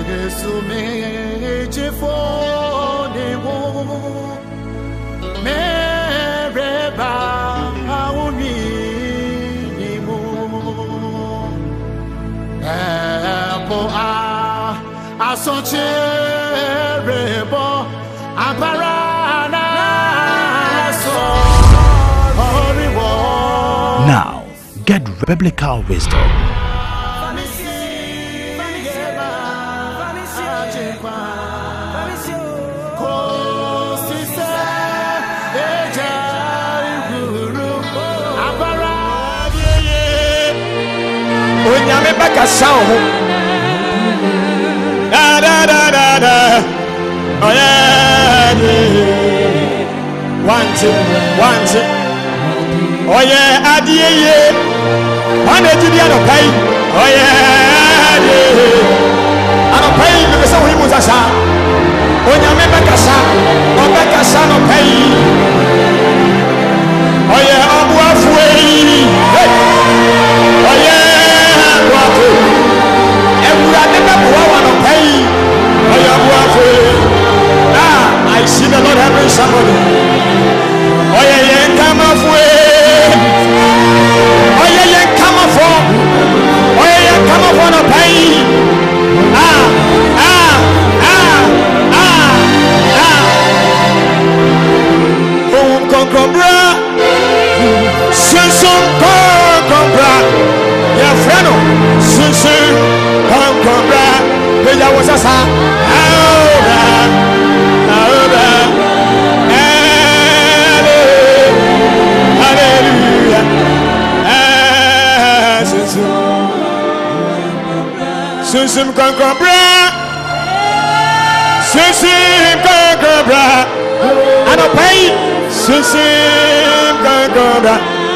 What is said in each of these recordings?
Now, get biblical wisdom. Da da da da da. Oh yeah, one two. Oh yeah, adiye. One day you are pay. Oh yeah, ano pay. Me say we must asa. Onya me bekasa. O bekasa no pay. Oh yeah, abu afwe. Hey. Oh yeah, wafu. Everybody be wa no pay. Oh yeah, abu afwe. I see the Lord helping somebody. Oh yeah, come off way. Oh yeah, come off. Oh yeah, come off on a pain. Oh, concobra. Sunsun concobra. Yeah, friend. Sunsun concobra. Beja was a sa. Sunsim concobra, Sunsim concobra, I don't pay. Sunsim concobra,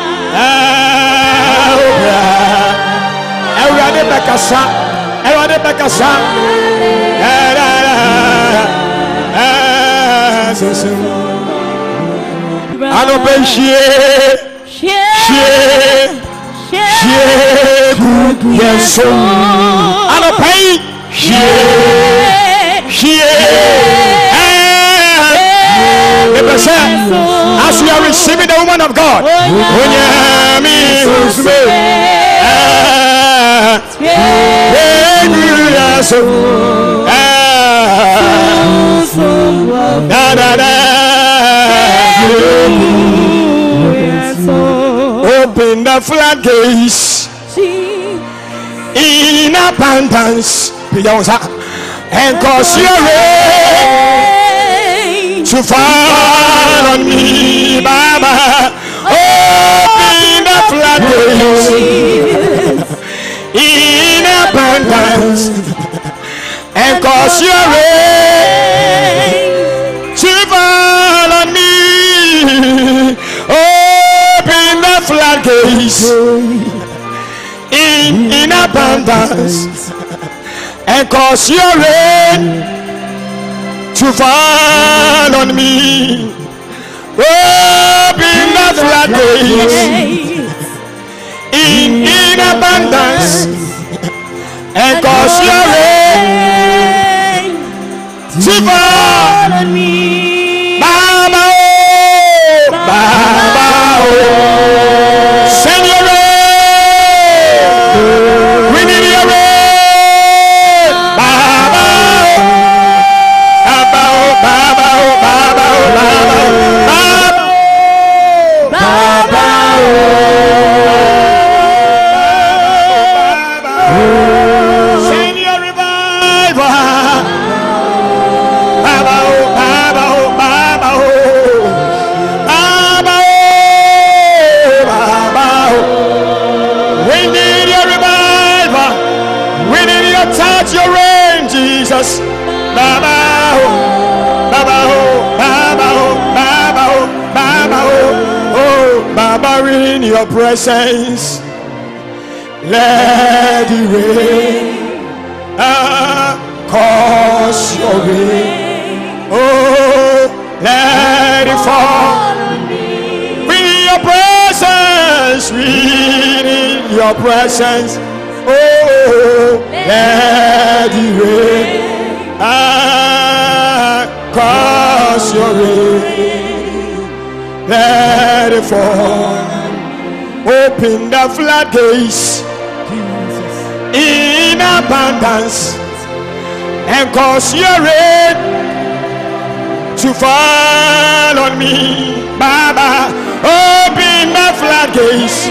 everybody back a shot, everybody back a shot. I don't pay shit. Yes, so I don't pay. As we are receiving the woman of God, open the floodgates in abundance and cause your rain to fall on me, Baba. Open the floodgates in abundance and cause your rain to fall on me. Open the floodgates in abundance and cause your rain to fall on me. Open the floodgates in abundance and cause your rain to fall on me. Baba, oh, Baba, oh. Send your rain. We need your rain. Baba, Baba, Baba, Baba, Baba, Baba, send your revival. Baba, Baba, Baba, Baba, Baba, we need your revival. We need your touch, your rain, Jesus. Baba, Baba, Baba, Baba, Baba, oh, Baba, we need your presence. Let it rain, cause your rain. Oh, let it fall. We need your presence. We need your presence. Oh, let it rain. your rain, let it fall. Open the floodgates in abundance and cause your rain to fall on me, Baba. Open the floodgates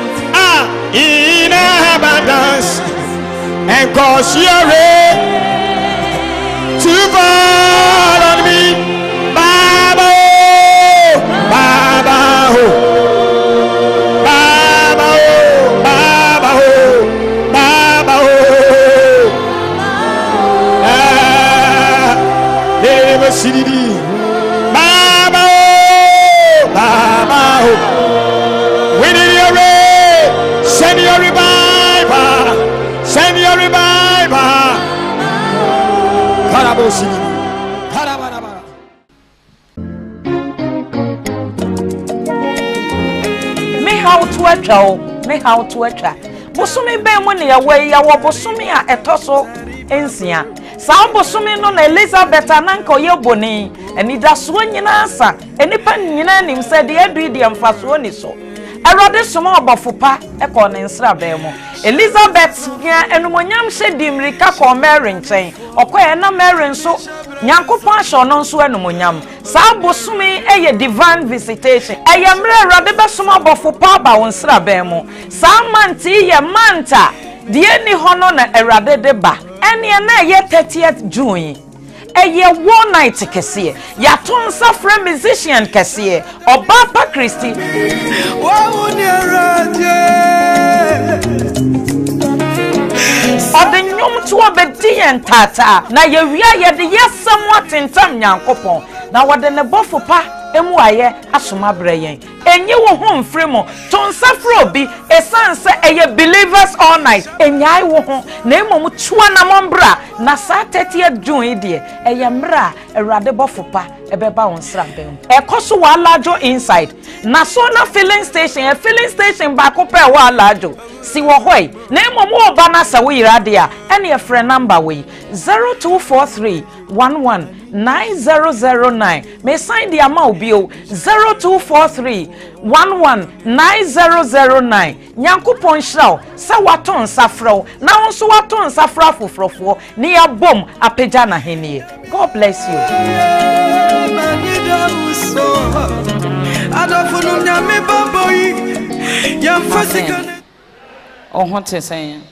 in abundance and cause your rain to fall on me, Baba. Baba, Baba, Baba, Baba, never see Baba, Baba. We need your rain. Send your revival. Send your revival. Karabosi. Karabarabara. Me how to atwa. Me how to atwa. Bosumi ben mu ne yawe ya wo bosumi a etoso ensia. Saa bosumi no na Elizabeth ananka oyeboni. Enida so nyina asa. Enipa nyina nim se de adu de mfaso ni so. Erode soma obofupa ekọ ne nsra ben mu. Elizabeth nya enumonyam hye mrika ko Mary nchen. Okoye na Mary nso Nyankopon ahye no nso enumonyam. Saa bosumi eye divine visitation. Eye mre erode be soma obofupa ba won nsra ben mu. Saa manti ye manta de ni hono na erode de ba. Ene na ye 30th June. Eye one night kese ya ton safra musician kese Obapa Christy Ode nyom to obedi entata na ye wia ye de yesam watentam Nyankopon na wode ne bofopa emu aye asoma breyen enye wo ho mfremo ton safra obi esanse eye believers all night enyai wo ho na emom tuwa na mombra na sa 30th June die eye mra Awurade bofopa ebeba won sra bem ekoso wa lajo inside na so na filling station ba ko pe wa lajo si wo hoi na emom wo ba na sa wo yirade a ene e frɛ number we 0243119009 me sign the amount bio 0243119009 Nyankopon hraw sa waton safraw na wonso waton safra fofrofo ne ya bom apagya na henie. God bless you. Oh, what is saying?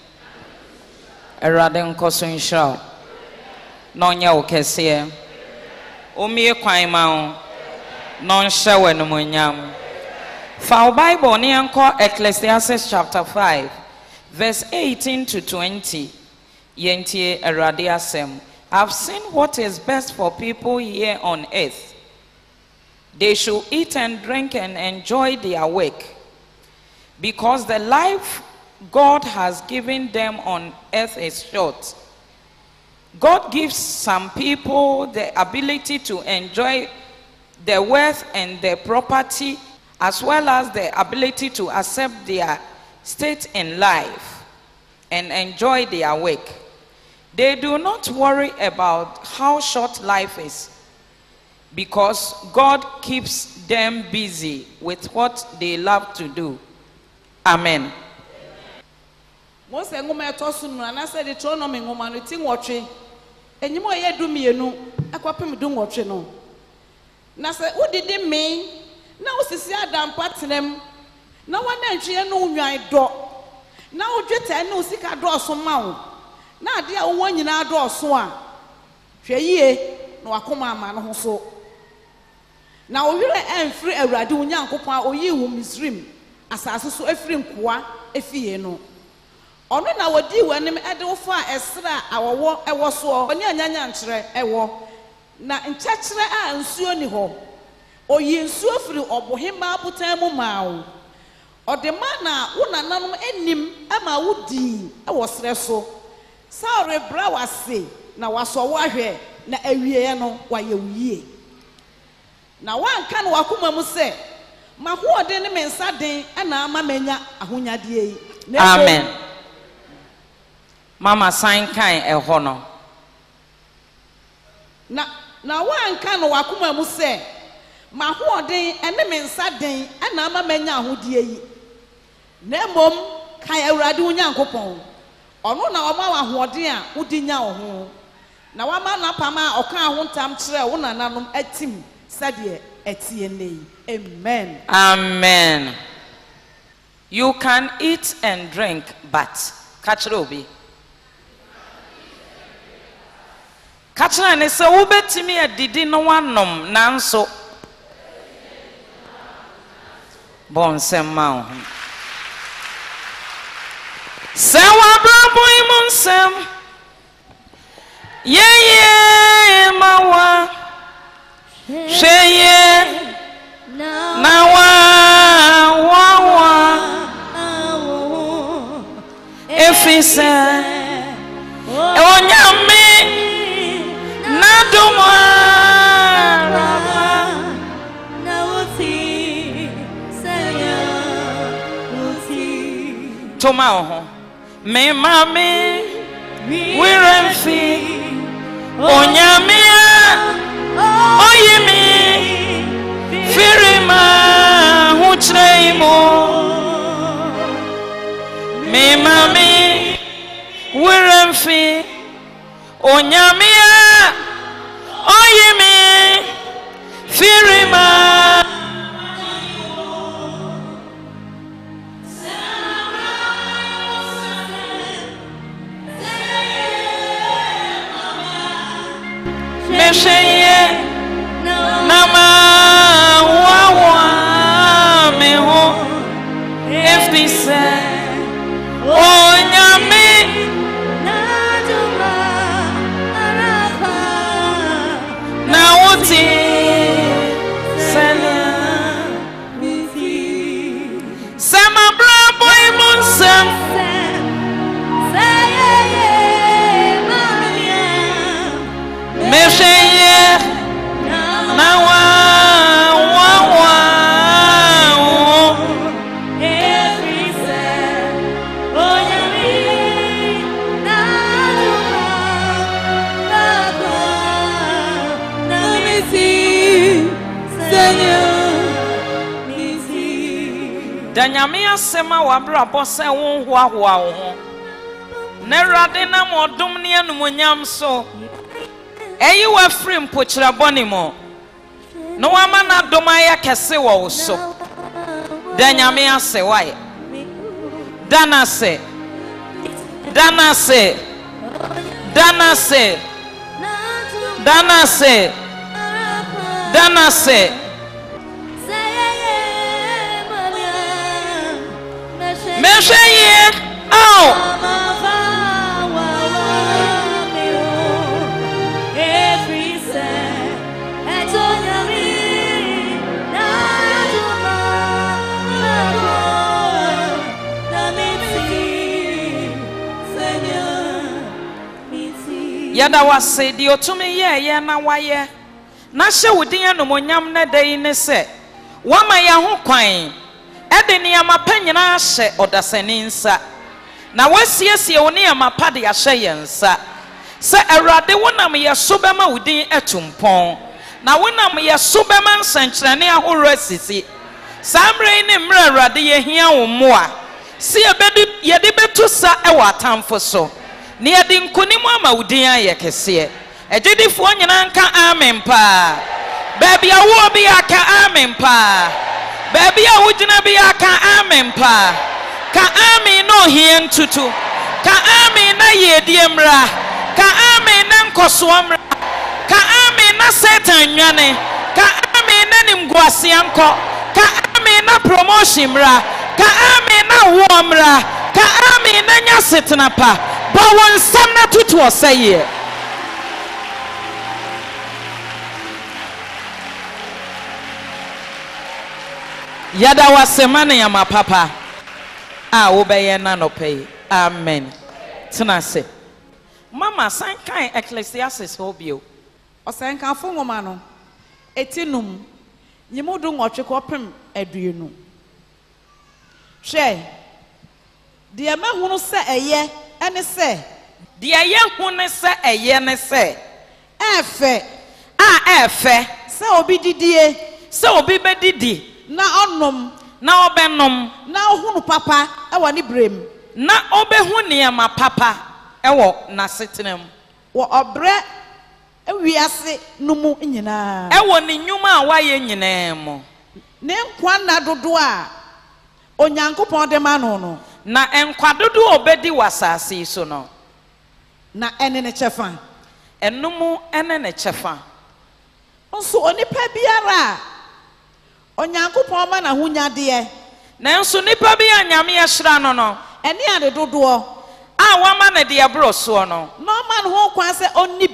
Erade nkoso nhraw no nya okese omie kwan ma o no nhye wenumonyam. For Bible ni anko Ecclesiastes chapter 5 verse 18 to 20 yentie Erade asem. I've seen what is best for people here on earth. They should eat and drink and enjoy their work, because the life God has given them on earth is short. God gives some people the ability to enjoy the wealth and the property, as well as the ability to accept their state in life and enjoy their work. They do not worry about how short life is, because God keeps them busy with what they love to do. Amen. Most ngoma etosun na say the Deuteronomy ngoma no tin wotwe enyimo ye du mienu akwapem du wotwe no na say udidi me na osisi adam patrem na wana ntwe no nwan do na odweta na osika do so ma wo na ade a wo nyina do so a hwe yie na wakoma ama no ho so na owire emfiri Awurade Onyankopon a oyi wo Misrim asase so efiri nkoa efie no ono na wodi wanim ede wo fa esra awowo ewo so oni anyanya nkyere ewo na nkyekere a nsuo ni ho oyi nsuo firi obohema abutan mu maawo ode ma na wo nananom enim ama wodi ewo sre so saure bra wase na waso wo ahwe na awie no waye wuye na wanka no wakoma mu se mahoode ne mensa den na ama manya ahonyade yi. Amen. Mama sign kind eho no. Na na wanka no wakoma mu se ma hoɔden ene me nsa den ana ama manya ahodie yi na mom kan awurade wo Nyankopɔn ɔno na ɔma wa hoɔden a wodi nya wo ho na wama na pama ɔka ho ntam kyerɛ wo nananom atim sɛdeɛ ɛtie nei. Amen. Amen. You can eat and drink, but kachirobi. Kachira ne se wobetimi adidi no wanom nanso bonsem ma ho. Se wa brabo imonsem ye mawa sheye na wa efise onyame na duma na wuti saya wuti toma ho me mami we remfi onyame oyimi firima huchreimo me mami we remfi onyame oyimi firima mesheye nama wawa meho efise onyame na wuti sama brabo imonsem mesheye na wa Danyame asema wabrabo se won hoahoa wo ho na rade na modom ne anumonyam so eyi wa free mpokyira bone mo no wama na doma ya kese wo so Danyame ase wae danase danase danase danase danase mesheye au yada wase di otumi ye na waye na hye wodin anomonyam na dai ne se wama ya ho kwan ede ne amapanyina hye odasani nsa na wasiesie wo ne amapade ya hye yensa se awrade wonam ye so bema wodin atumpon na wonam ye so bema nsankyerane ahoro asisi samre ne mra awrade ye hia wo moa se ye de betu sa e wa atamfo so ne ye de nkonimu ama wodin aye kese ejidifo nyina nka amen pa baby awo bi aka amen pa baby awugina bi aka amen pa ka amen no hie ntutu ka amen na ye diemra ka amen na nkosomra ka amen na satan nwane ka amen na nimguase anko ka amen na promotion mra ka amen na womra ka amen na nya setena pa ba won sam na tutu osaye yada wasemane ya mapapa a wobeye na no pay amen tena se mama san kan Ecclesiastes hobio osan kan fo ngoma no etinum nyimudu nwotwe kopem aduenu hwe de mahunu se eye ene se de eye hunu se eye ne se efe a efe sɛ obi didie sɛ obi bedidi na ɔnom na obenom na ohunu papa ɛwɔ ne brem na obehu nneɛma papa ɛwɔ n'asetenam wɔ ɔbrɛ ewiase no mu nyinaa ɛwɔ ne nnwuma a wayɛ nyinaa mu ne nkwa na dodo a onyankopɔn de ma no na nkwa dodo a obedi wɔ asase so no na ɛne ne kyɛfa ɛnum ɛne ne kyɛfa nso onipa biara a onyankopɔn ma na hunyadeɛ nanso nipa bi a nyame ɛhyira no ɛne ade dodoɔ a wama ne de ɛboro soɔ no na ɔma no ho kwan sɛ ɔnni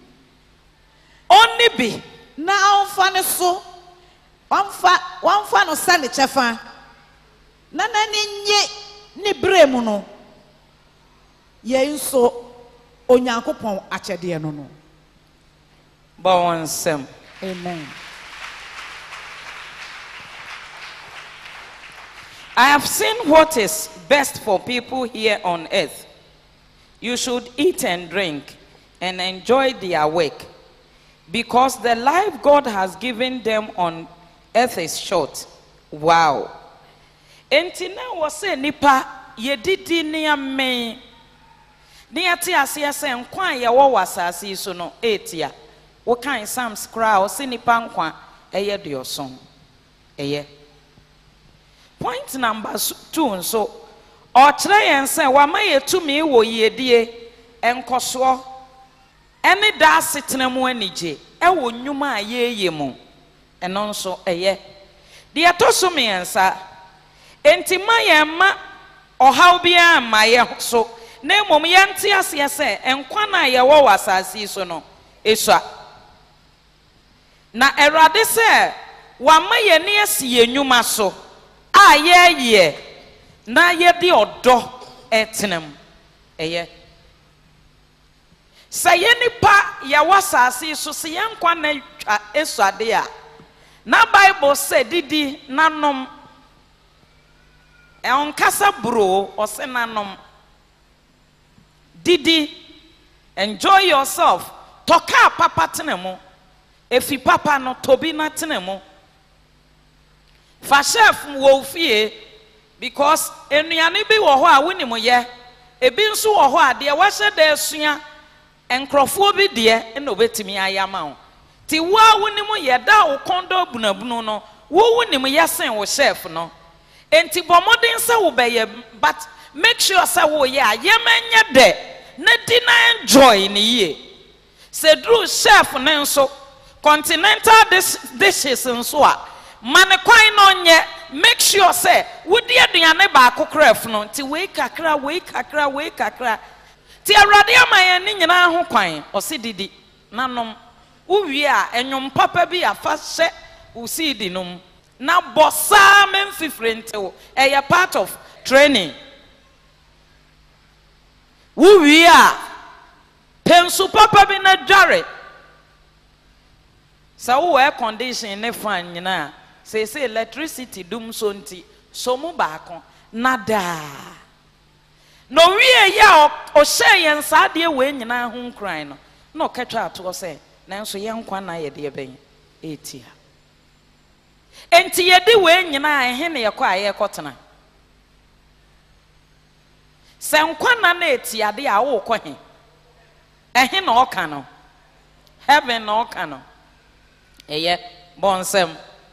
bi na ɔmfa ne so wɔmfa no sɛ ne kyɛfa na n'ani nye ne berɛ mu no yɛn nso onyankopɔn akyɛdeɛ no bɔ wɔn nsɛm amen. I have seen what is best for people here on earth. You should eat and drink and enjoy their work, because the life God has given them on earth is short. Wow. Enti na wo se nipa yedidi ne amen. Ne ate ase ase nkwa ye wo wasase so no etia. Wo kan Psalms kra o se nipa nkwa eye dioson. Eye. Point number 2 nso o kire yen se wa ma yetumi wo yedie enkoso ene da setena mu anije e wo nnwuma a yeye mu eno nso eye de atoso me ensa enti ma ye ma ohaw bia ma ye so na mom ye nte ase se enkwa na ye wo wasase so no esua na erade se wa ma ye ne asi ye nnwuma so a ye na ye di odo etenem eye say nipa ya wasase so se ye nkwa na twa esuade a na Bible say didi nanom e onkasa bro o se nanom didi enjoy yourself toka papa tenemu efi papa no tobi na tenemu fa chef wo fie because enuane bi wo ho a wonimu ye ebi nso wo ho a de wa hye da asua enkrofo bi de na obetimi ayama wo ti wa wonimu ye da wo kondo bunabunu no wo wonimu ye sen wo chef no enti bomodin se wo beye but make sure say wo ye ayemanye de na di na enjoy ni ye se dru chef ne nso continental dishes nso a mane kwan no nye make sure say wo di aduane ba akokraf no nti we kakra ti awrade amaye ni nyina ho kwan o se didi nanom wo wie a enwom papa bi afa hye wo sidi nom na bossa memfifrente a part of training wo wie a pensu papa bi na dware sa wo air condition ne fan nyina say electricity dum so nti so mu baako nada no wie ya o hye yen sa de we nyina ho nkran no na o katwa ato say nanso ye nkwa na ye de ben etia enti ye de we nyina ehe ne ye kwa ye kotena se nkwa na etia de a wo kɔ he ehe na oka no heaven na oka no eye bonsem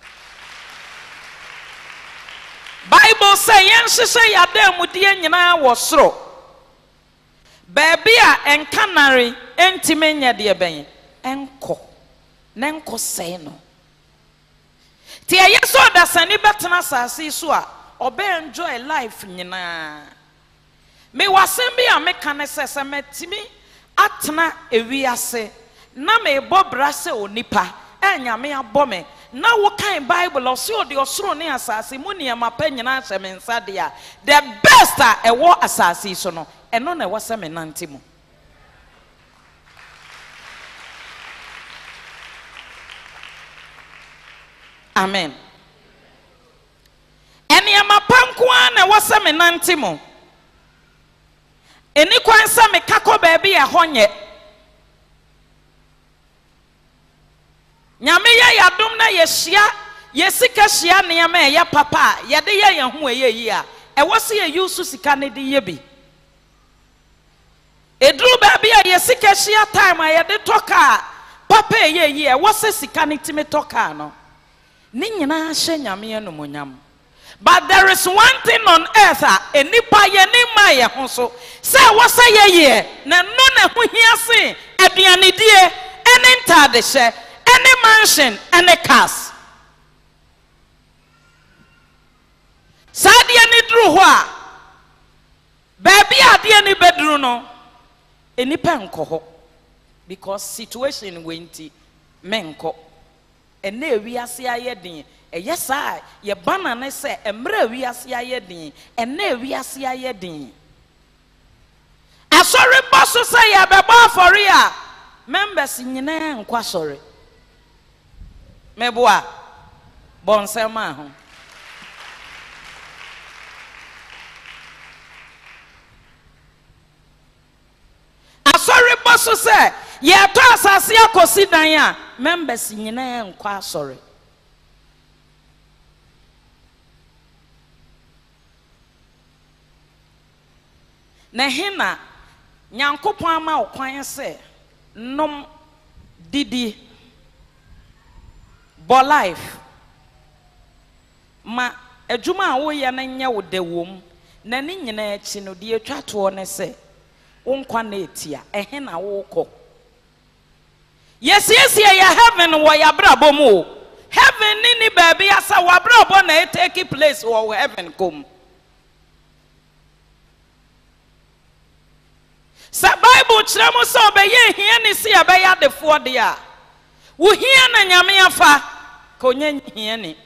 Bible say yen hye ya da mu de nyina wo soro baby a enkanare entime nya de ben enko nenko sei no ti eye so da sani betena sase so a obe enjoy life nyina me wasem bi a me kan se metimi atena ewiase na me bobra se onipa enyame abome na wo kan Bible o se odi osoro ne asase mu ne ma pa nyina hye me nsa de a the best a ewo asase so no eno na ewo se me nante mu amen eni ma pa nko a na ewo se me nante mu eni kwan se me kakọ ba bi e honye nyame ye yadom na yehia yesika hia nneema ye papa ye de ye ho yi a ewo se ye yusu sika ne de ye bi edru ba bia yesika hia time a ye de toka papa ye yi ewo se sika ne time toka no ni nyina hye nyame enumonyam. But there is one thing on earth enipa ye ni ma ye ho so say wo say ye na no na ho hia se aduane die ene ntade hye any mansion any cars sadia ni dru ho a baby ade ni bedru no enipa nko ho because situation wenti menko ene ewiase ayedin eyesa ye bana ne se emre ewiase ayedin ene ewiase ayedin asori boso say ya beba for ya members nyina nkwa sori meboa bonsema ho asori boso say ye to asase akosi dan a members nyina nkwa sori na hina nyankopon ama okwan se nom didi bo life ma adwuma a wo ye na nya wo de wom na ni nyina achi no de atwa to ne se wo nkwa na etia hina wo kọ yes ya heaven wo ya brabom o heaven ni baby asa wa brabo na e take place wo heaven kom. Sa Bible chiramo so obeye hia ni si abeya defo de a wo hia na nyame afa ka onye hia ni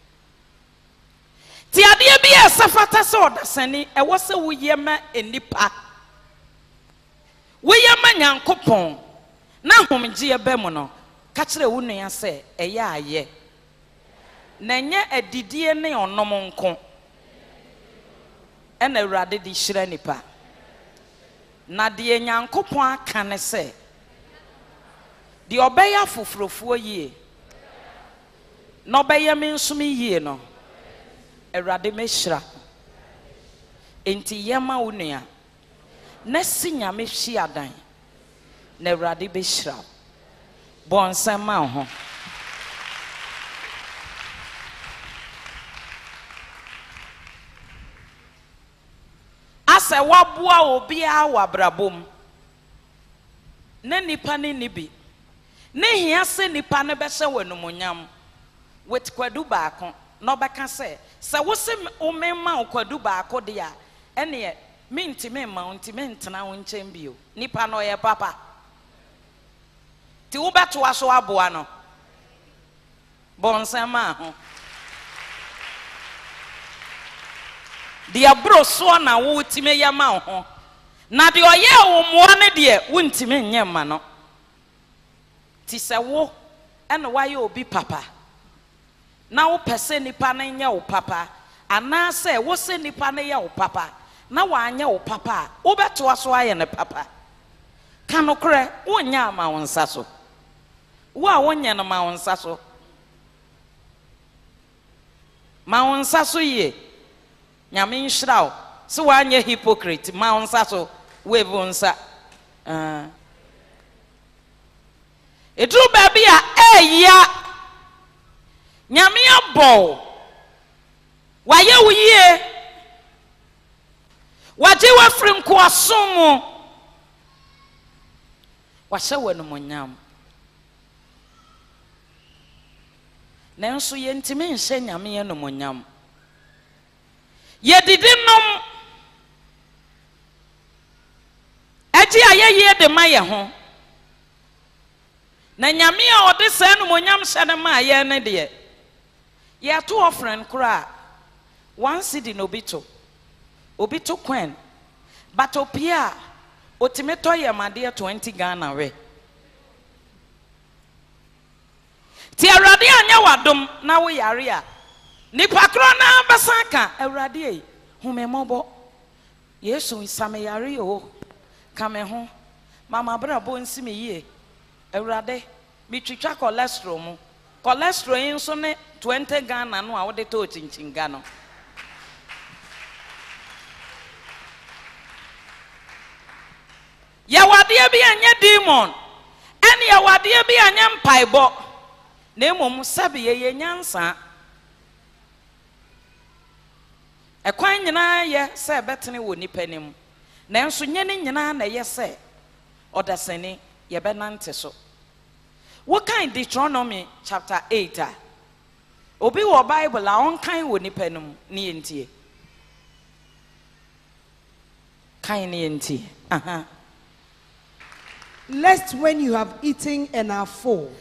ti ade bi esafata so odasani e wo se wo yema enipa wo yema nyankopon na homgye ebe mu no ka kire wo nua se eye aye na nye adidie ne onom nko ena awurade di hira nipa na de nyankopon aka ne se de obeya foforofuo yie no obeya mensumi yie no awurade mehira enti yema wo nua na si nyame hwi adan na awurade behira bonsema ho ase waboa obi a wabrabom na nipa ne nibi ne hia se nipa ne behye wanumonyam wet kwadu baako no beka se wo se o memma o kwadu baako de a ene minti memma unti mentena wo nkyem bio nipa no ye papa ti wo beto aso aboa no bonsema ho dia bro so na wo time yama ho na de oye wo mo ne de wo ntime nyem ma no ti se wo ene waye obi papa na wo pese nipa na nya wo papa ana se wo se nipa na ya wo papa na wa anya wo papa wo beto aso aye ne papa kanokre wo nya ma wo nsa so wo a wo nya no ma wo nsa so ma wo nsa so ye nyame nhyiraw so wanye hypocrite ma onsa so wave onsa edru baby a eya nyame abo waye wuye waje wafrim ko asomo wahye wanumonyam nanso ye ntime nhye nyame enumonyam ye didinom aji ayeye de maye ho na nyame a ode sa enumonyam hye ne ma ye ne de ye to offering kura one cedi no obito kwen but opia otimeto ye made 20 Ghana we ti awrade anya wadom na wo yare a nipa kro na basaka awrade e humemobo yesu isame yare o kame ho mama brabo nsime yie awrade bitwitwa cholesterol mu cholesterol in so ne 20 Ghana no a wode to chinchinga no ya wade bi anya demon ene ya wade bi anya mpaibo na emom sabe ye nyansa ekwan nyina ye se betene wo nipa nim na enso nye ne nyina na ye se odasani ye benante so what kind Deuteronomy chapter 8 obi wo Bible a on kan wo nipa nim ne yentie kan ne yentie lest when you have eaten and are full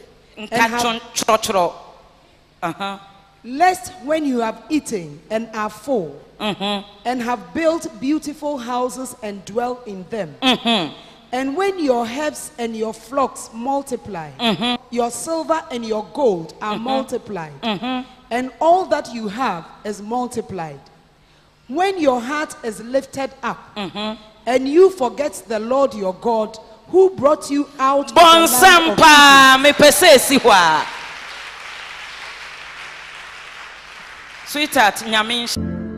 lest when you have eaten and are full and have built beautiful houses and dwell in them and when your herbs and your flocks multiply your silver and your gold are multiplied and all that you have is multiplied when your heart is lifted up and you forget the Lord your God who brought you out of the land of Egypt. Sweetheart, nyamin.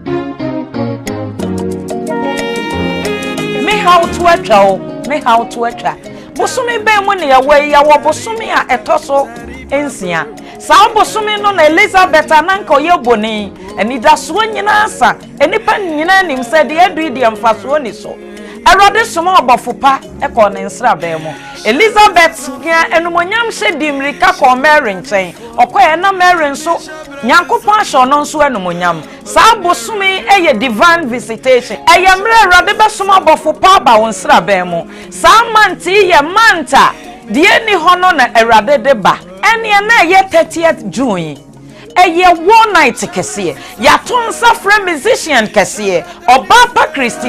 Me how to atwa, me how to atwa. Bosumi be mu ne yawe ya wo bosumi a etoso ensia. Sa bosumi no na Elizabeth ananka ye boni. Enida so nyina asa. Enipa nyina nim se de adu de mfaso ni so. Erode somo obofopa eko ne nsra be mu. Elizabeth ya enumonyam shedim rika ko Mary nchen. Okoye na Mary nso Nyankopon ahyo no nso enumonyam. Sa bosumi eye divine visitation. Eye mre erode be somo obofopa ba won nsra be mu. Sa manti ye manta de eni hono na erode de ba. Ene na ye 30th June. Eye one night kese ya ton safra musician kese Obapa Christy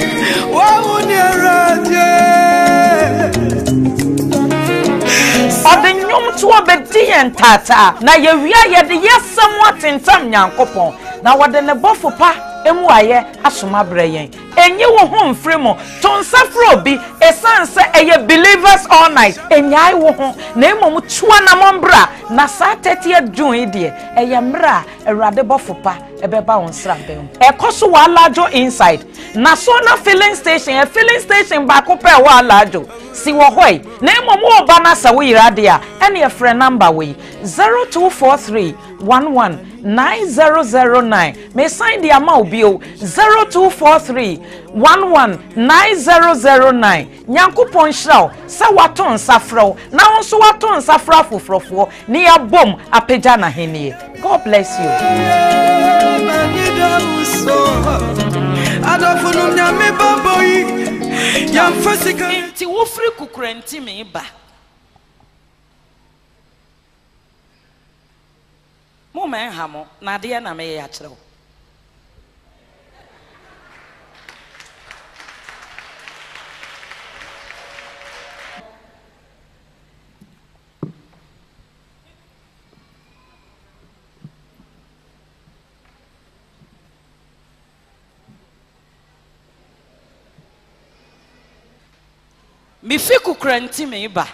Ode nyom to obedi entata na ye wia ye de yesam watentam Nyankopon na wode ne bofopa emu aye asoma breyen enye wo ho mfremo ton safra obi esanse eye believers all night enyai wo ho na emom tuwa na mombra na sa 30th June die eye mra erade bofopa ebeba won sra bem ekoso wa lajo inside na so na filling station ba ko pe wa lajo si wo hoy na emom wo ba na sa wo yirade a ene e frɛ number we 0243119009 me sign the amount bio 0243119009 Nyankopon hraw sa waton safraw na wonso waton safra fofrofo ne ya bom apagya na henie. God bless you. Inti wofri kukurenti me ba mo men hamo na de na me ya kyerɛw mi fi kukurenti me ba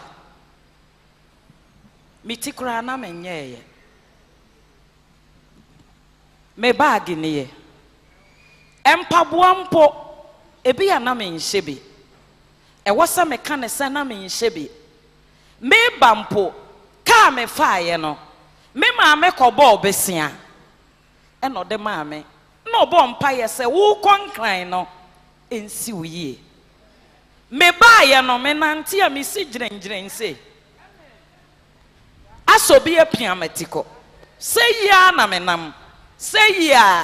mi tikura na menyeye me bag ni ye empaboa mpo ebi ya na me nhye bi e wosa me ka ne se na me nhye bi me bampo ka me faaye no me ma me kobo obesia e no de ma me no bo mpa ye se wo konkran no ensi uye me ba ye no me nante a me si girengiren se asobi apiamatiko se ya na me nam say ya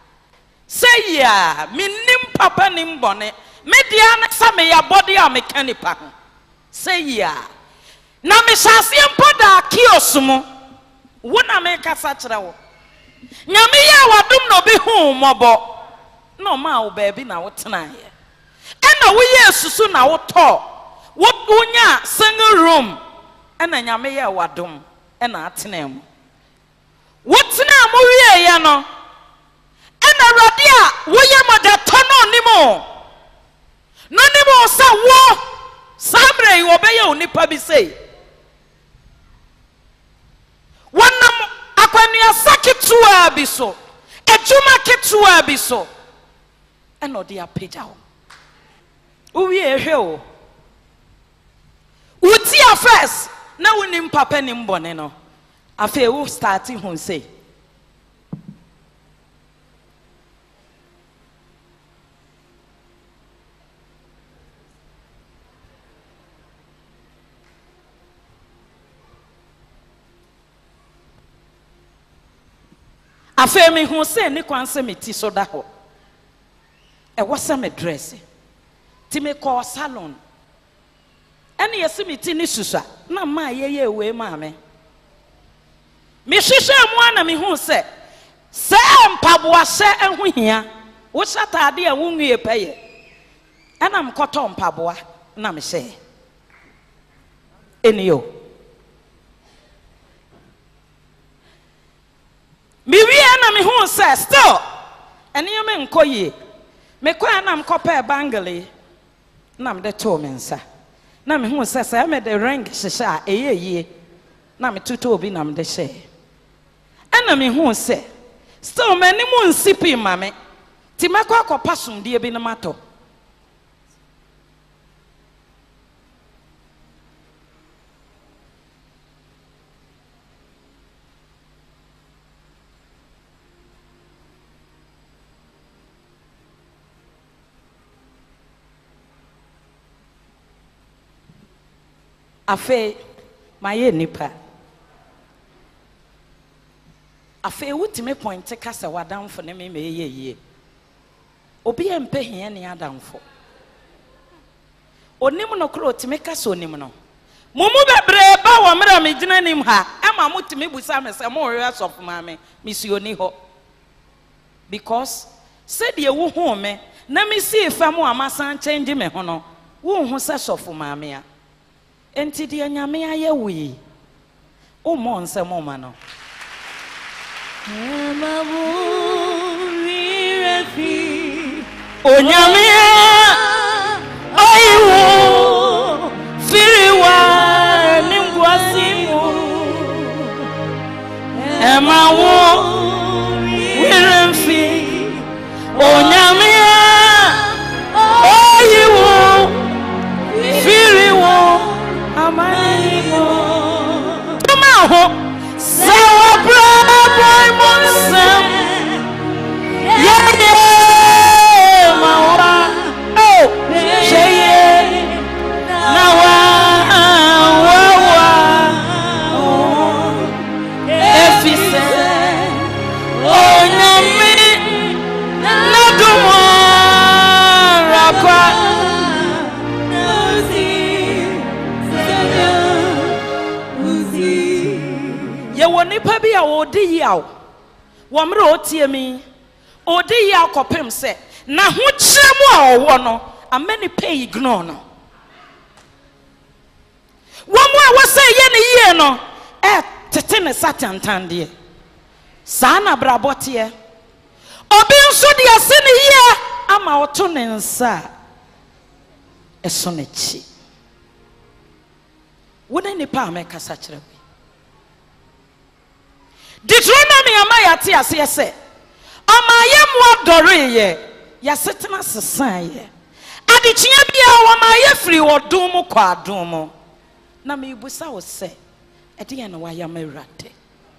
minim papa nim bone media na sa me ya body a mechanipa say ya na me shase empoda kiosumo wona me kasa kire wo nyame ya wadum no bi hu mobo no ma wo ba bi na wo tena ye ena wo yesusu na wo to wo nya single room ena nyame ya wadum ena atena mu wotina mo wie ya no ena rode a wo ye moda tono nimo no nimo sa wo samre wo be ye onipa bi sei wo akwanua saketua bi so ejuma ketua bi so eno de apagya wo uwi ehwe wo utia first na wonim papa nim bone no afa wo starting hon say afa me hu say ni kwanse meti so da ho e wasa me dress ti me call salon ene yesi meti ni susa na ma yeye we ma me hwehwe mu ana me hu say se mpaboa se ehu hia wo shatade a wo nwie peye ana mkoto mpaboa na me hye ene yo mi wie na me hu say still ene yo me nkoye me kwa na mkopa bangle na me de to me nsa na me hu say me de ring hye a eyeye na me tuto obi na me de hye ana me hu say still me ni mu nsipi mame ti makwa akopa sumdie bi na mato afe maye nipa afe wutime point kasa wadamfo ne me yeye obi empe hia ne adamfo onim no kro otime kasa onim no mumu bebre ba wo mra me gina nim ha ama mutime busa me se mo hwe sof maame misioni ho because said ye wo hu me na me see fa mo amasan change me ho no wo hu se sof maame a enti de anyame aye wi o mo nse mo ma no onyame ayiwo firiwa nimkwasimu emawo wirenfi onyame ayiwo firiwa amanimo tumaho sewa brother monsem yeah mawa oh sheye nawa efise onyame nadumo rakwa ye woni pa bia odi yaw wo mre otie mi odi yaw kopem se na ho kyeremu a owo no amani pay ignore no wo mo a wo se ye ne yie no tete ne satantande sa na brabote obi nso de ase ne yie ama oto ne nsa eso ne chi wona ni pa me kasa kyerɛ Deuteronomy amayate ase ese amaye mo dore ye ya setena sesan ye adechia bia wo maye free wodum mu kwa adum na me busa wo se ede na wa ya mawrade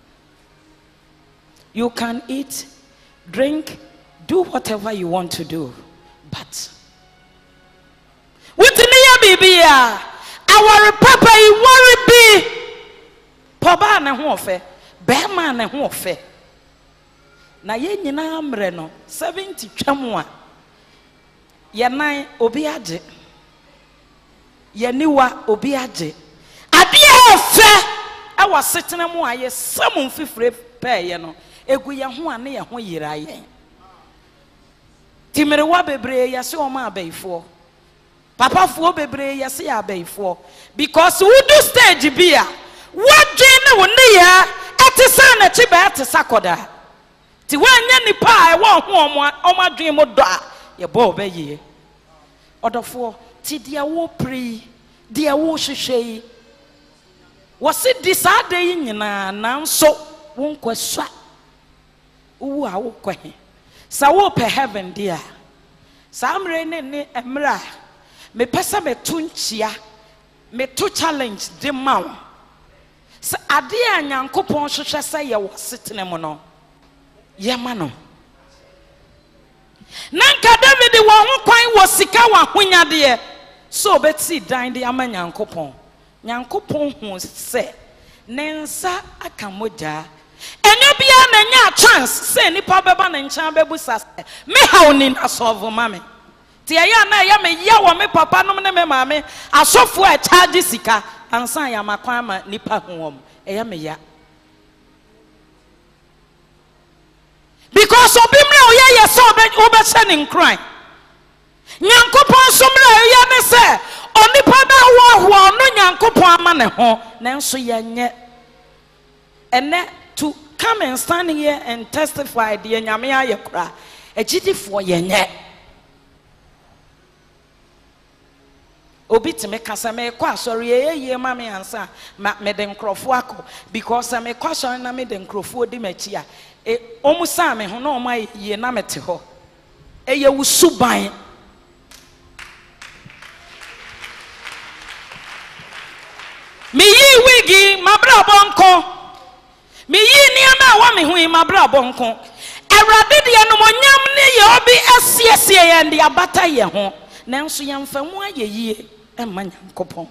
you can eat drink do whatever you want to do but with me bibia our papa you worry be poba na ho ofe Bema na ho ofe na ye nyina amre no 70 twam a ye nan obi age ye niwa obi age ade efe e wasetena mu aye samu mfifre peye no egu ye ho ane ye ho yira ye timere wa bebre ye se o ma abaifo papa fo bebre ye se ya abaifo because we do stage bia wadwe ne wo ne ya atisa na chi ba atisa koda ti wanya nipa e wo ho omadwen mo do a ye bo ba ye odofo ti dia wo pri dia wo hwehwe wo se di sa da yi nyina nanso won kwaswa uwu a wo kwahe sa wo pe heaven dia sa amre ne emra me pesa me tunchia me to challenge de mawo sa ade a Nyankopon hwehwe sa ye wo setene mo no ye ma no nanka David wo ho kwan wo sika wa honyade so beti dan de ama Nyankopon hu se nensa akamoja enyo bia na nya chance se nipa beba na ncha bebusa me haw ni asovo mame ti ya na ya me ya wo me papa no ne me mame asofo a charge sika ansan ya makwan ma nipa huom eya me ya because obimra oye so obe shenin cry Nyankopon somra oye ne se onipa da ho no Nyankopon ama ne ho nanso yenye ene to come and stand here and testify the nyame ayekra agidifo yenye obi teme kasa me kwa sorry ye mame ansa me de nkrofo akọ because me kwa sorry na me de nkrofo di machi a omusa me ho na oma ye na mete ho eye wusuban mi yi wigi mabra bonko mi yi niama wa me hu mabra bonko awrade de no monyam ne ye obi asiesie ye ndi abata ye ho nanso yamfa mu ayeyie emma Nyankopon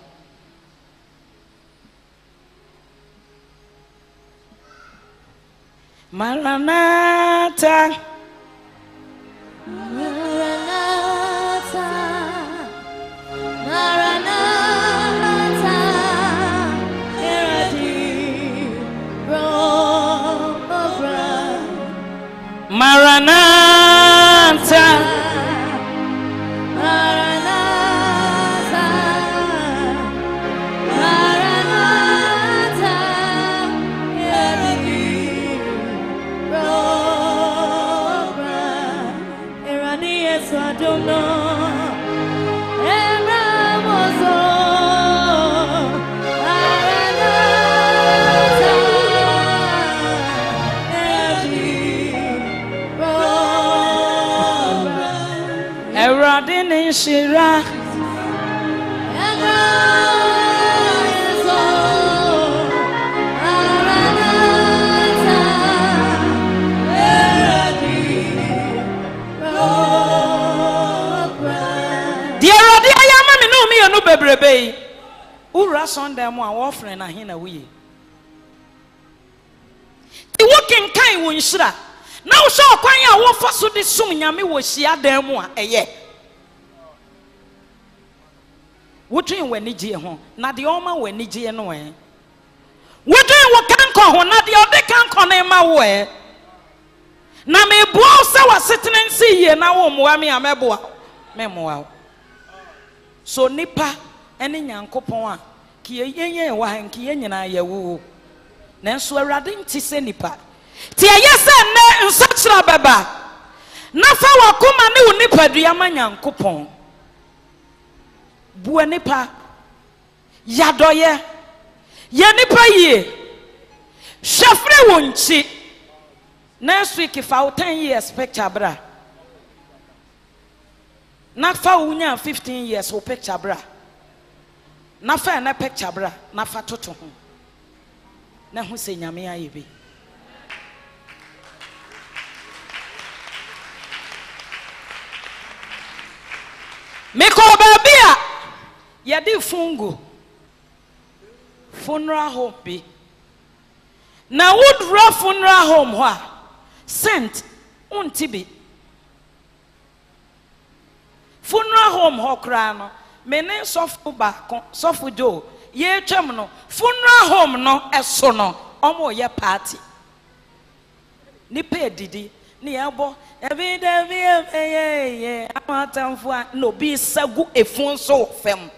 Maranatha Maranatha Maranatha Eradi Robra Maranatha Shira no bebrebe ura Sunday mo a wo frɛ na he na wuye ti wokin kan wo nhira na wo hwe okwan a wo fa so de sum nyame wo hia dan mu a eye wotwen wani gye ho na de oma wani gye no wotwen wo kanko ho na de ode kanko na ma wo na me buo sa wasetene nsi ye na wo moa me ameboa me moa so nipa ene Nyankopon a kiye yenye wa hankiye nyina ye wo nanso awrade nti se nipa ti ayese ne nsachira baba na fa wakoma ne wo nipa dua ma Nyankopon bua nipa yadoye ye nipa ye hwefre wo nchi next week fa 10 years picture bra na fa unya 15 years o picture bra na fa na picture bra na fa toto ho na hu se nyame ayebi meko babia ya di fungu funeral home bi na woodrow funeral home ho a sent untibi funeral home ho kra no menen sofu ba sofu do ye twem no funeral home no eso no omo ye party ni pay didi ni abo ebi ye amatamfo a no bi sagu efun so fem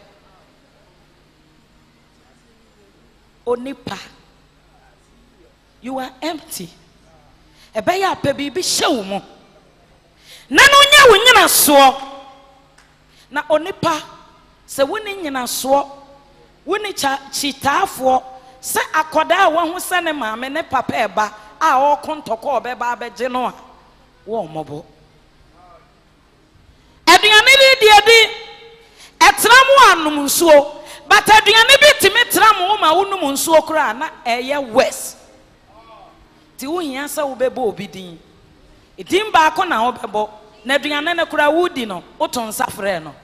onipa you are empty ebeya pa bi hyew mo na no nya wo nyina so na onipa se woni nyina so woni chitaafo se akoda wa hu se ne maame ne papa eba a o kontoko obeba abegye no a wo mobo aduane di etramu anum nsuo but aduane bi timi tramu ma wonum nsuo kura na eye west ti wo hia se wo bebo obi din idin ba ko na wo bebo na aduane ne kura wudi no oton safre no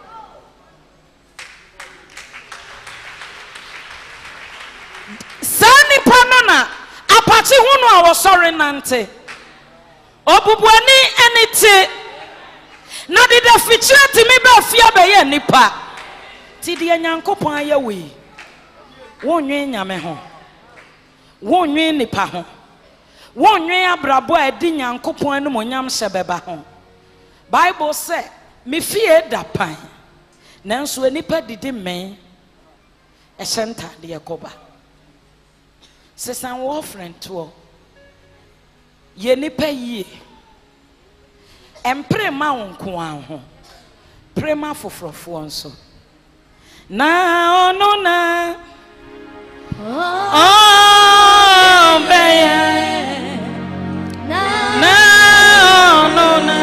sani panona apachi hunu a wo sorry nante obubuani enite na de da fichira timi ba fia be ye nipa ti de nyankopon aye we wonwe nyame ho wonwe nipa ho wonwe abrabo a di nyankopon anu monyam hyebeba ho bible say me fie da pan nanso nipa didi men ehenta de yakoba sesan wo friend to ye nipa yie emprema wonko anho prema fofrofo nso na ono na oh baby na ono na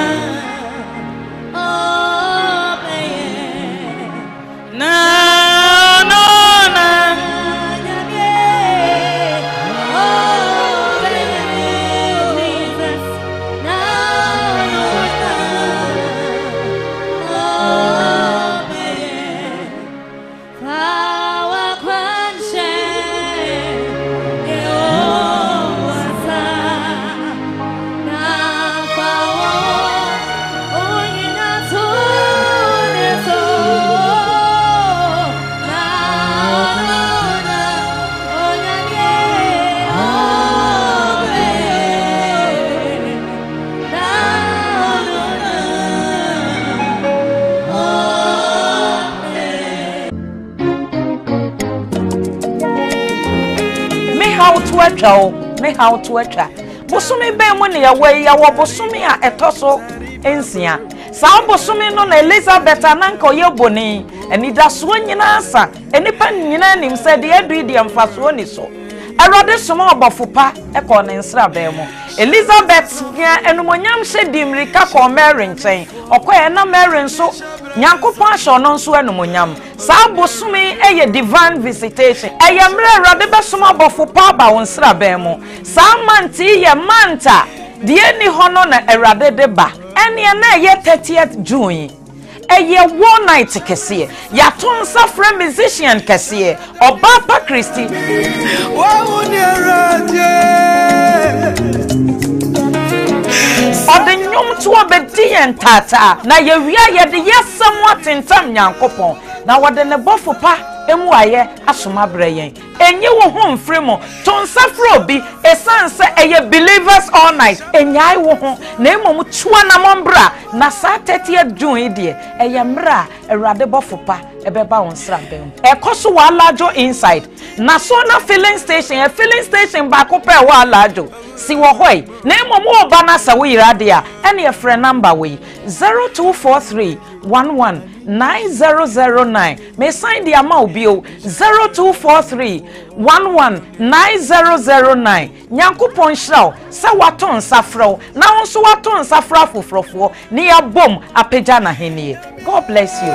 oh baby na ono na oh baby na oh baby power quenche wasa na power onyina to neso na onyanye oh baby na me how to atwa bosumi be mu ne ya wo bosumi a etoso ensia sa bosumi no na Elizabeth ananka oyeboni enidaso nyina asa enipa nyina nim se de adu de mfaso ni so Erode soma obofopa ekọ ne nsra ba mu Elizabeth ya enumonyam hye dimrika ko Mary nchen okoye na Mary nso nyankopon ahye no nso enumonyam sa bosumi eye divine visitation eye mre Erode be soma obofopa ba won nsra ba mu sa manti ye manta de ni hono na Erode de ba ene na ye 30th June eye one night kese ya ton safra musician kese Obapa Christy Ode nyom to obedi entata na ye wia ye de yesam watentam nyankopon na wode ne bofopa emu aye asoma breyen enye wo ho mfremo ton safra obi esanse eye believers all night enyai wo ho na emom tuwa na mombra na sa 30th June die eye mra Erade bofopa ebeba won sra bem ekoso wa lajo inside na so na filling station ba ko pe wa lajo si wo hoy na emom wo ba na sa wo yirade a ene ye frɛ number we 0243119009 me sign the amount bio 0243119009 nyankopon hraw sa waton safraw na won so waton safra fofrofo ne ya bom apagya na henie. God bless you.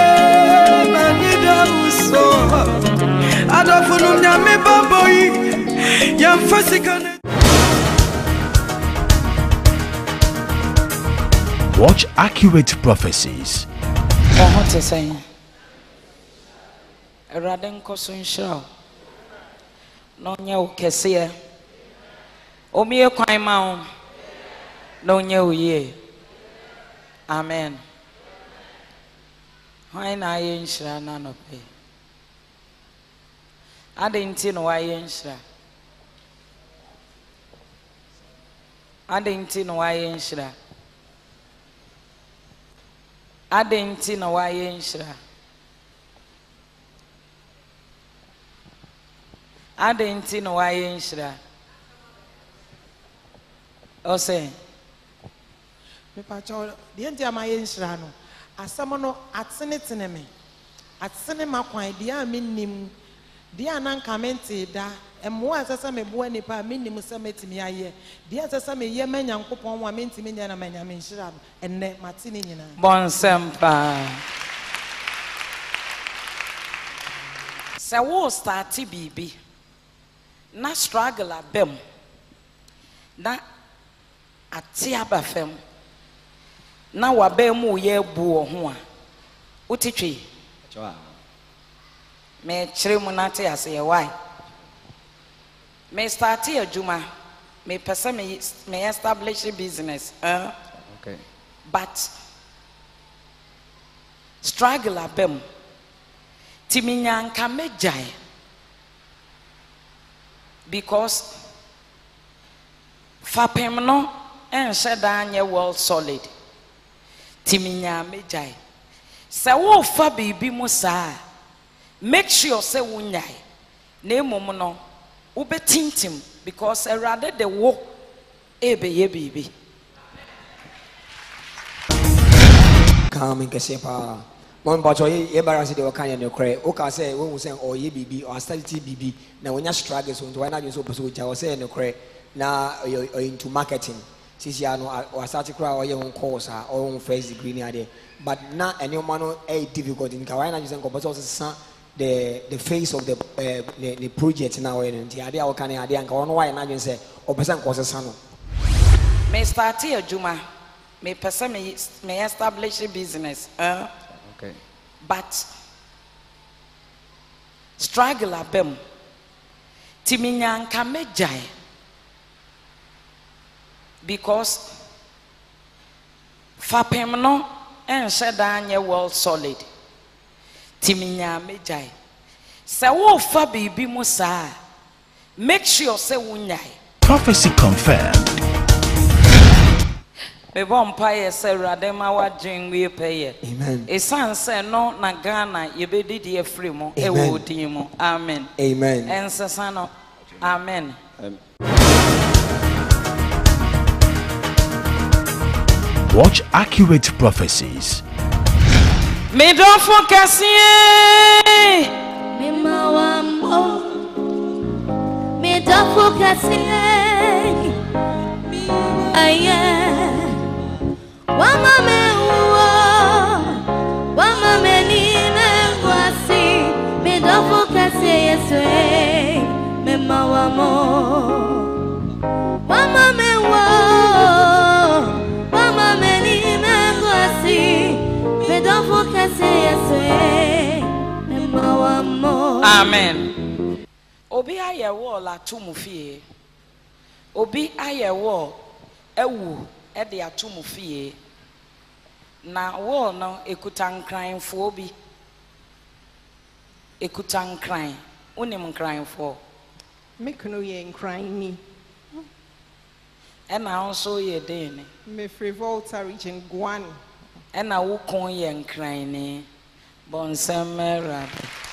Watch accurate prophecies. What to say? Erade nkoso nhyira. No nya wo kese. Omie kwan ma wo. No nya wo ye. Amen. Why na ye nhyira na no pe. Adenti no wa ye nhyira. Adenti no wa ye nhyira. Adenti no wa ye nhyira. Adenti no wa ye nhyira. O say me pa cho de enti ama ye nhyira no asem no atene me atene makwan de a mennim Dear Nan commented that, and more as I may boy nipa, minimum summit me a year. Dear as I may ye men young coupon, one mean to me, and a man, I mean, shrub, and net Martini. Bon sempa. Sa wo start bibi. Na struggle abem. Na ati abafem. Na wabe mu ye bu ho a. Utitwi. Me chire mu na te ase ye why? Me start adwuma. Me pesa me establish a business. Okay. But struggle abem. Timinyanka mejai. Because fapem no enhye da anye world solid. Timinya mejai. Se wo fa bibi mu saa. Make sure say wunyai. Na emom no wo betintim because rather the wo ebe ye bibi. Come in kesepa. Mon bacho ye barasi de wakanya no kre. O ka say when we say or ye bibi or stability bibi na when you struggle so why not you so person ja say no kre na into marketing. Sisi ano o start kra or ye on course or on first degree ni ade. But na any man no difficult in ka why not you say ko person the face of the project now and the idea what can idea and on why na you say o person ko say no. Me start adwuma. Me person me establish a business. Okay. But struggle abem. Timinyanka mejai. Because fapem no enhye da anye world solid. Timinya mejai. Se wo fa bibi mu saa. Make sure say wunyai. Prophecy confirmed. Me bompa ye se radema wa dwinwe peye. Amen. Esan se no na Ghana ye bedidi e free mo e wo din mo. Amen. Amen. Ensesa no. Amen. Watch accurate prophecies. Me don't focus ye. Me mawambo. Me don't focus ye. Aye. Wama me uwa. Wama me ni me wasi. Me don't focus ye yeswe. Me mawamo. Wama me uwa. Wama me ni me wasi. Me don't focus ye yeswe. Me mawamo. Amen. Obi aye wo la tumu fie. Obi aye wo ewu e de atumu fie. Na wo no ekutan fo bi. Ekutan kran. Unim kran fo. Make no ye in crying me. Ena also ye den. Me free Volta region Guan. Ena wo kon ye nkran ni. Bonsam mera.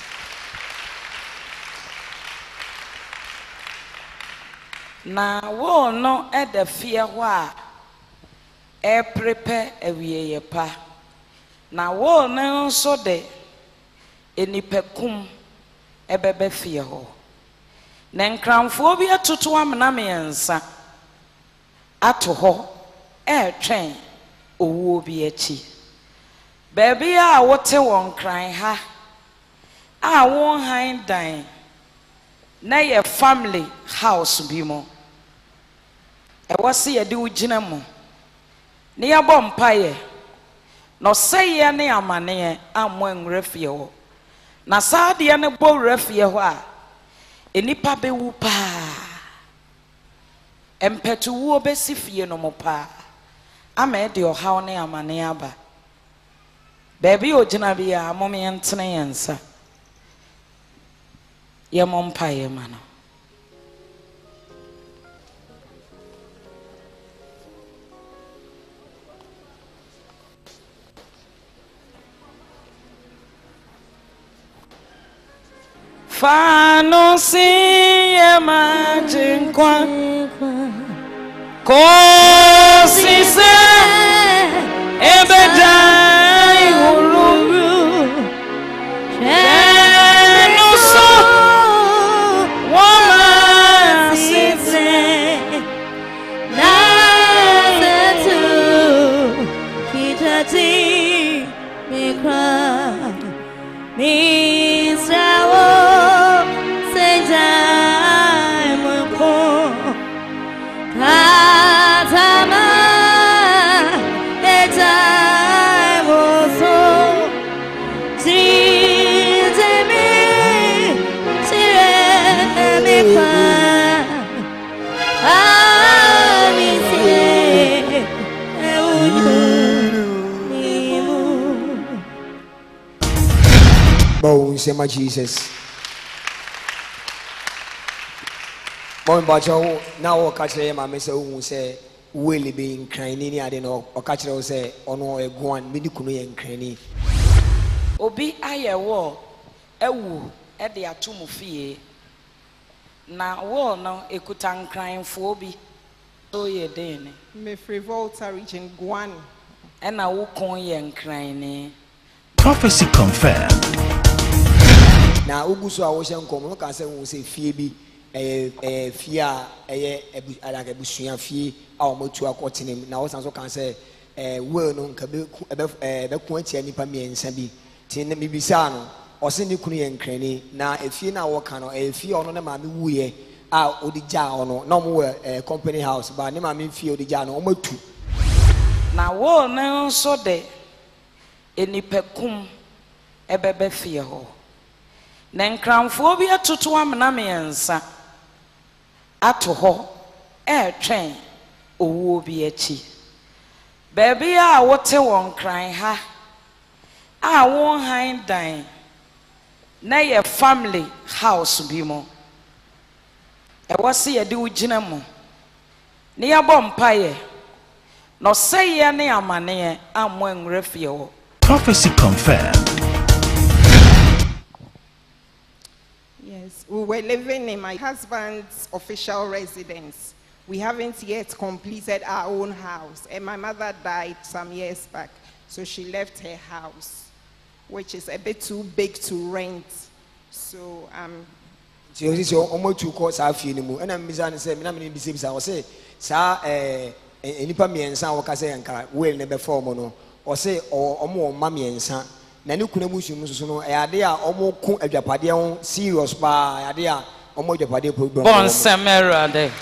Na wo no e de fie ho a e prepare awieye pa. Na wo no so de enipekum e bebe fie ho. Na nkranfo bi atoto amna me yansa. Ato ho e twen owuo bi achi. Baby a wote won kran ha. A won han dan. Na ye family house bi mo. E wose ye de ugina mo. Ne ya bom paye. No say ye ne amane ammo enwre fie ho. Na saade ye ne bo refie ho a enipa be wu pa. Empetu wo be si fie no mo pa. Ama e de ohaw ne amane aba. Baby ogina bi a mo me ntene yensa. Ye mom paye mano. Fano si imagine kwa ko si se ebedai uru no so Sema Jesus. Mon bacho na wo ka kire ma me se wo se wele be nkrani ni ade no o ka kire wo se ono eguan me di kunu ye nkrani. Obi aye wo ewu e de atomu fie na wo no ekuta nkranfo bi so ye den me free Volta region Guan e na wo kon ye nkrani. Prophecy confirmed. Na uguso a wo hye nkom no ka se wo se fie bi fie a alaka busua fie a o motu akotenem na wo san so kan se we no nka be ku atia nipa miensa bi tin na bibisa no o se ni kunu ye nkrani na efie na wo ka no efie ono na ma me wuye a odija ono na mo company house ba ne ma me fie odija no o matu na wo no so de enipekum ebebe fie ho na nkranfo bi atoto amna miensa ato ho twɛn owuo bi achi baabi a wote won kran ha a won han dan na ye family house bi mo e wose ye de ugina mo ne ya bɔ mpaye no say ye ne amane ammo nwura fie ho. Prophecy confirmed. Yes, we were living in my husband's official residence. We haven't yet completed our own house, and my mother died some years back, so she left her house, which is a bit too big to rent. So so this your omotu ko sa fie ni mu ena mbisa ne se me na me bisa o se sa enipa miensa wo ka se yanka well ne be form no o se omo ma miensa na ne kuna musu musu no e ade a omo ku adwapade ho serious ba ade a omo adwapade problem bon semerade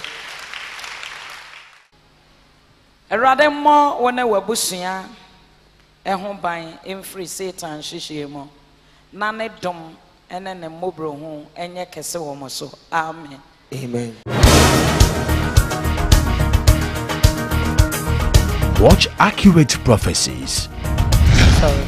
erade mo wona wabusua ho ban emfree Satan hihie mo na ne dom ene ne mobro ho enye kese wo mo so. Amen. Amen. Watch accurate prophecies. Sorry.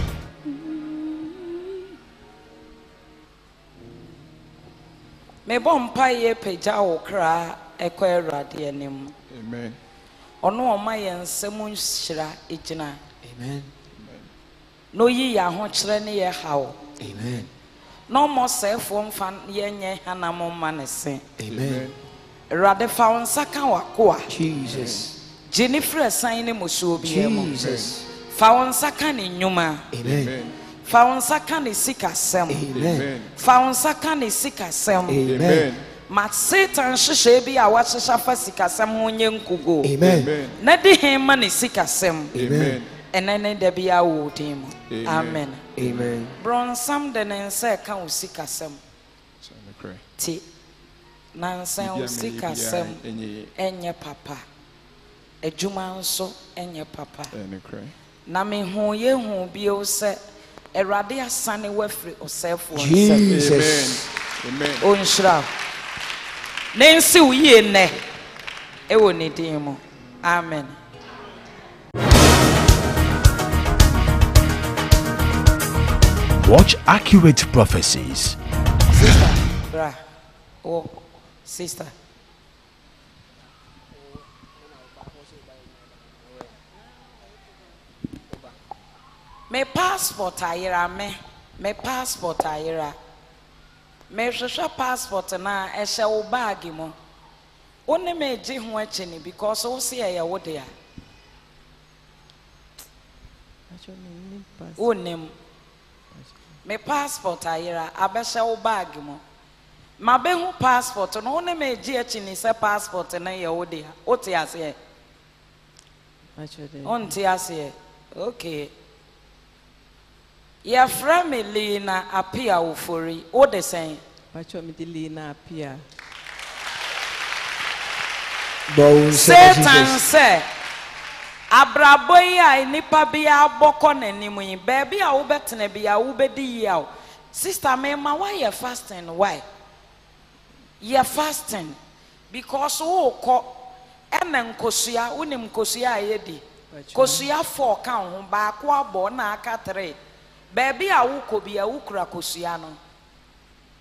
Me bompa ye peja wo kra ekọ erade anim. Amen. Ono oma ye nsemu nhira ejina. Amen. No yi ya ho kire ne ye hawo. Amen. No mo sefo mfa ye nye hanam ma ne se. Amen. Erade fa wonsa kan wakoa. Jesus. Jennifer sign ne mosuo bi emo. Jesus. Fa wonsa kan ne nyuma. Amen. Fa wonsa kan ne sikasem. Amen. Fa wonsa kan ne sikasem. Amen. Ma Satan hwehwe bi a wahwehwa fa sikasem ho nye nkugo. Amen. Na de hema ne sikasem. Amen. Enene de bia wo dim. Amen. Amen. Bronsam de nense ka wo sikasem. Ti nanse wo sikasem enye papa. Ejuma nso enye papa. Na me hu ye hu bi o se Erade asane wafri osefo onse. Jesus. Amen. Onshira. Nensi uye ne. Ewo ne din mu. Amen. Watch accurate prophecies. Sister, bra. Oh, sister. Me passport ayira me passport ayira. Me hwehwe passport na ehye wo bag mo. Woni me gye ho achi ni because wo se ye wo de a. Onim. Me passport ayira abehye wo bag mo. Ma be hu passport no woni me gye achi ni se passport na ye wo de a. O te ase. On te ase. Okay. Your family na appear ufori. O the same. Pacho mi dili na appear. Satan say, Abraboy ya nipa biya boko na nimu yi. Baby a ubetene biya ubedi yaw. Sister me ma why you fasting? Why? You fasting because o ko enen kosuya unim kosuya yedi. Kosuya 4 kan ho ba ko abo na aka 3. Baby a wuko bi a wukura kosua no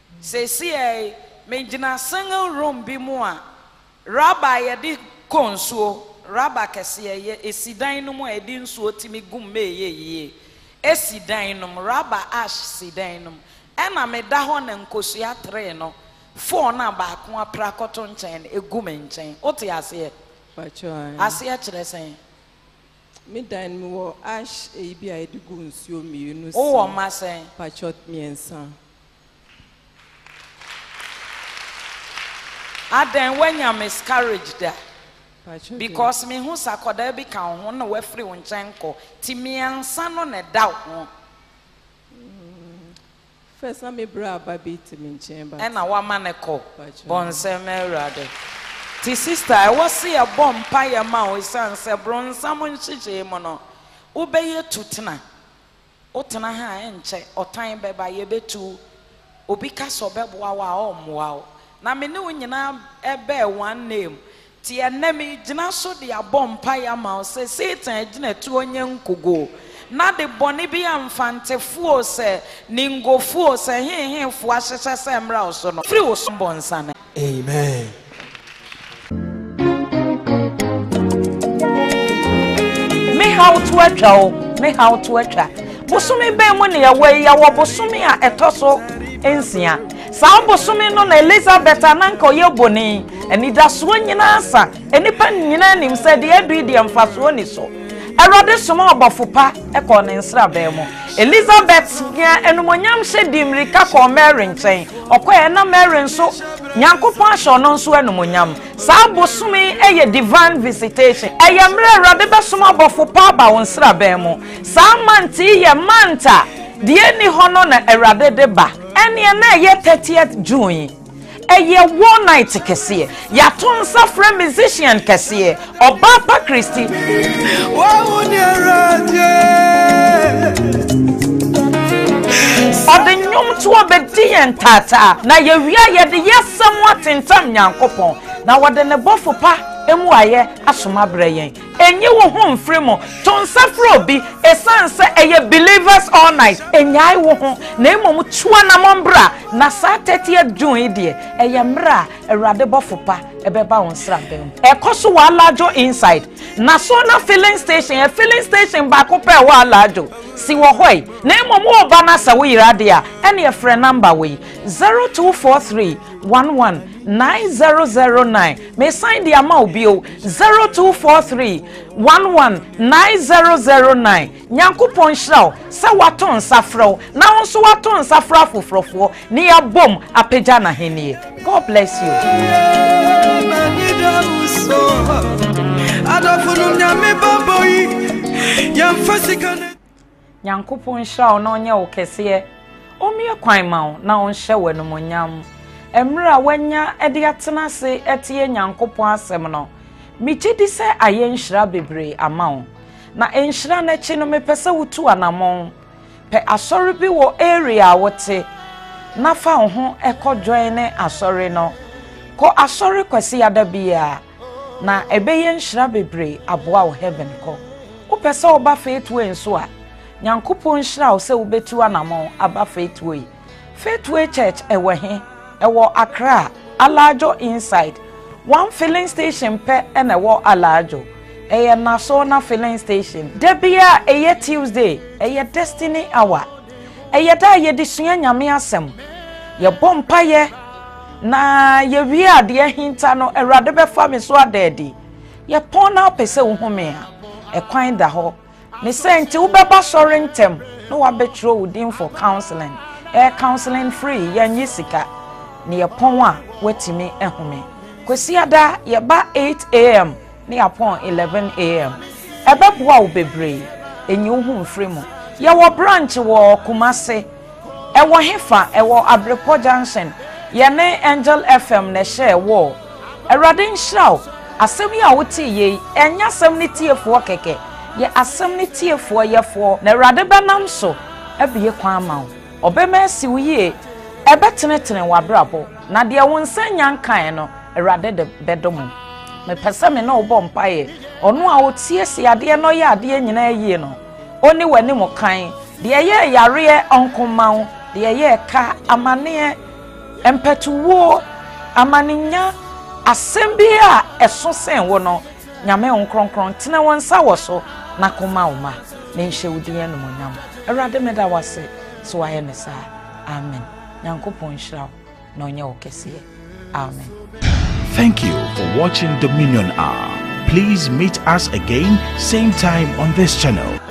Say see me jina single room bi mu a rabba ye di konsuo rabba kese ye esidan no mu e di nsuo timi gum me ye esidan no rabba ash sidan no ena me da ho na nkosua 3 no 4 na ba ko apra koto nchen egum nchen ote ase ase kire sen me dan me wo ash e bi a edigu nsuo mienu o wo ma sen pachot miensa adan wanya miscarriage da because me hu sakoda bi kan ho na wafri wo nchen ko ti miensa no na da ho first na me bra ba bi ti me nchen ba na wa maneko bonsem erade ti sister I was see a bomb pie ma o san se bron samon chiche mo no ubeye tutena otena ha enche otan beba ye betu obi ka so beboa wa o moa o na me ne onyina ebe one name ti enemi gina so de a bomb pie ma o se Satan gina tu onye nkogo na de boni bi amfantefuo se ningofuo se henhenfo ahyehye se mra o so no free o so bonsane amen. How to atwa bosumi be mu ne yawe yawo bosumi a etoso ensia sa bosumi no na Elizabeth ananka ye boni enidaso nyina asa enipa nyina nim se de adu de mfaso ni so erode soma obofopa ekọ ne nsra be mu Elizabeth ya enumonyam hye dimrika ko Mary nchen okoye na Mary nso nyankopon ahye no nso enumonyam sa bosumi eye divine visitation eye mre erode be soma obofopa ba won nsra be mu sa manti ye manta de ni hono na erode de ba ene na eye 30th June eye one night kese ya ton safra musician kese Obapa Christy Ode nyom to obedi tata na ye wia ye de yesam watentam nyankopon na wode ne bofopa emu aye asoma breyen enye wo ho mfremo ton safra obi esanse eye believers all night enyai wo ho na emom tuwa na mombra na sa 30th June die eye mra erade bofopa ebeba won sra bem ekoso wa alajo inside na so na filling station ba ko pe wa alajo si wo hoi na emom wo ba na sa wo yirade a ene ye frɛ number we 0243119009 me sign the amount bio 0243119009 nyankopon hraw sa waton safraw na wonso waton safra fofrofo ne ya bom apagya na henie. God bless you. Nyankopon hraw na onye wo kese omie kwan ma na onhye wenumonyam emra wanya ede atena se etie nyankopon asem no michidi se ayenhira bebre amawo na enhira na chi no mepese wutu anamon pe asori bi wo area wote na fa ho ekojoin ne asori no ko asori kwasi adabia na ebeyenhira bebre aboa wo heaven ko upese oba faithway nso a nyankopon hira wo se wobetu anamon aba faithway church ewe ewo Accra Alajo inside one filling station pe ene wo Alajo eye naso na filling station debia eye Tuesday eye destiny hour eye da ye disua nyame asem ye bompa ye na ye wi ade hinta no erade be fa me so adedi ye pon na pese wo home a ekwan da ho ne sente wo beba sori ntem no wa betro within for counseling counseling free ye nyisika ni yapon a watimi ehome kwesiada ye ba 8 am ni yapon 11 am ebeboa wo bebre enyi wo hu mfremo ye wo branch wo Kumase ewo hefa ewo Abrepo Junction ye ne Angel FM ne share wo erade nhraw asem ya woti ye enya asem ne tiefo keke ye asem ne tiefo yefo na erade benam so ebiye kwan ma obema si wiye ebetenetene wabrabo na de wonsa nyankan no erade de bedom me pese me na obo mpaye ono a otiesi ade no ye ade nyina yie no oni wani mo kan de ye yare onkoman de ye ka amane empetuwo amaninya asembia eso sen wo no nyame onkronkron tena wonsa wo so na koma uma ne nhye wudi enu monyam awurade meda wase so waye ne sa amen nyankopon hira no nya okese amen. Thank you for watching Dominion Hour. Please meet us again same time on this channel.